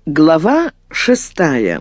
Глава 6.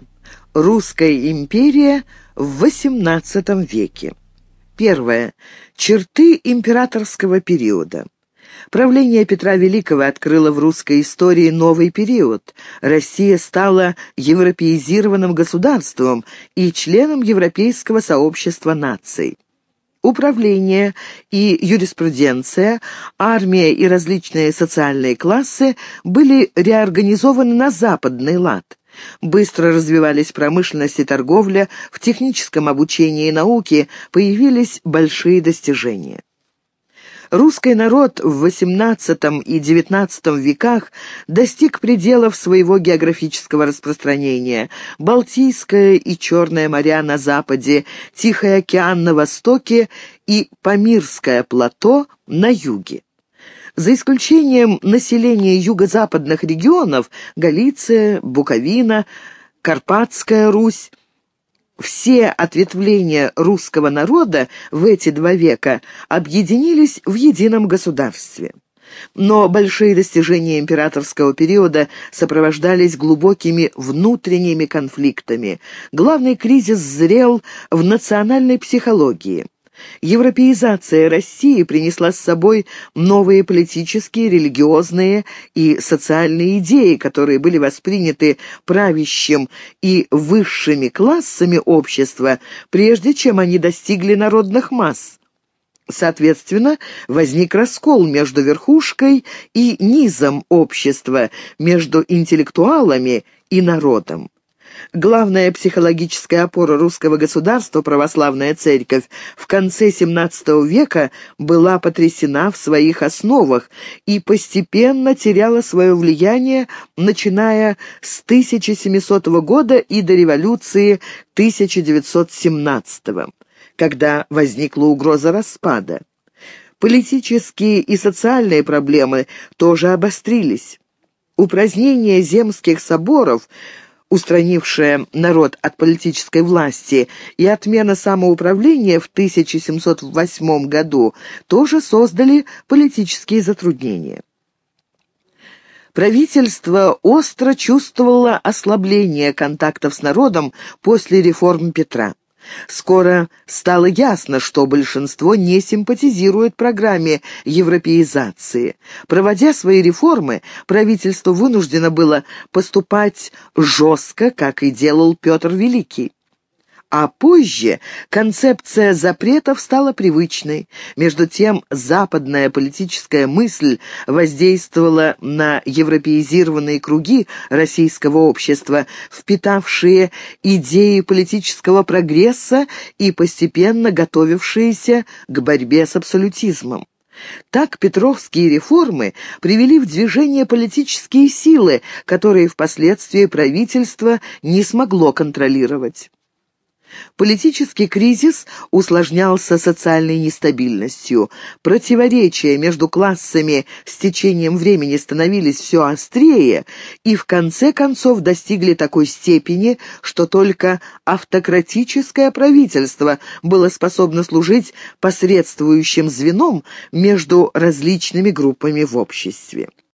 Русская империя в XVIII веке. Первое. Черты императорского периода. Правление Петра Великого открыло в русской истории новый период. Россия стала европеизированным государством и членом Европейского сообщества наций. Управление и юриспруденция, армия и различные социальные классы были реорганизованы на западный лад. Быстро развивались промышленность и торговля, в техническом обучении и науке появились большие достижения. Русский народ в XVIII и XIX веках достиг пределов своего географического распространения. Балтийское и Черное моря на западе, Тихий океан на востоке и Памирское плато на юге. За исключением населения юго-западных регионов – Галиция, Буковина, Карпатская Русь, все ответвления русского народа в эти два века объединились в едином государстве. Но большие достижения императорского периода сопровождались глубокими внутренними конфликтами. Главный кризис зрел в национальной психологии. Европеизация России принесла с собой новые политические, религиозные и социальные идеи, которые были восприняты правящим и высшими классами общества, прежде чем они достигли народных масс. Соответственно, возник раскол между верхушкой и низом общества, между интеллектуалами и народом. Главная психологическая опора русского государства, православная церковь, в конце XVII века была потрясена в своих основах и постепенно теряла свое влияние, начиная с 1700 года и до революции 1917, когда возникла угроза распада. Политические и социальные проблемы тоже обострились. Упразднение земских соборов, устранившая народ от политической власти, и отмена самоуправления в 1708 году тоже создали политические затруднения. Правительство остро чувствовало ослабление контактов с народом после реформ Петра. Скоро стало ясно, что большинство не симпатизирует программе европеизации. Проводя свои реформы, правительство вынуждено было поступать жестко, как и делал Петр Великий. А позже концепция запретов стала привычной. Между тем, западная политическая мысль воздействовала на европеизированные круги российского общества, впитавшие идеи политического прогресса и постепенно готовившиеся к борьбе с абсолютизмом. Так петровские реформы привели в движение политические силы, которые впоследствии правительство не смогло контролировать. Политический кризис усложнялся социальной нестабильностью. Противоречия между классами с течением времени становились все острее и в конце концов достигли такой степени, что только автократическое правительство было способно служить посредствующим звеном между различными группами в обществе.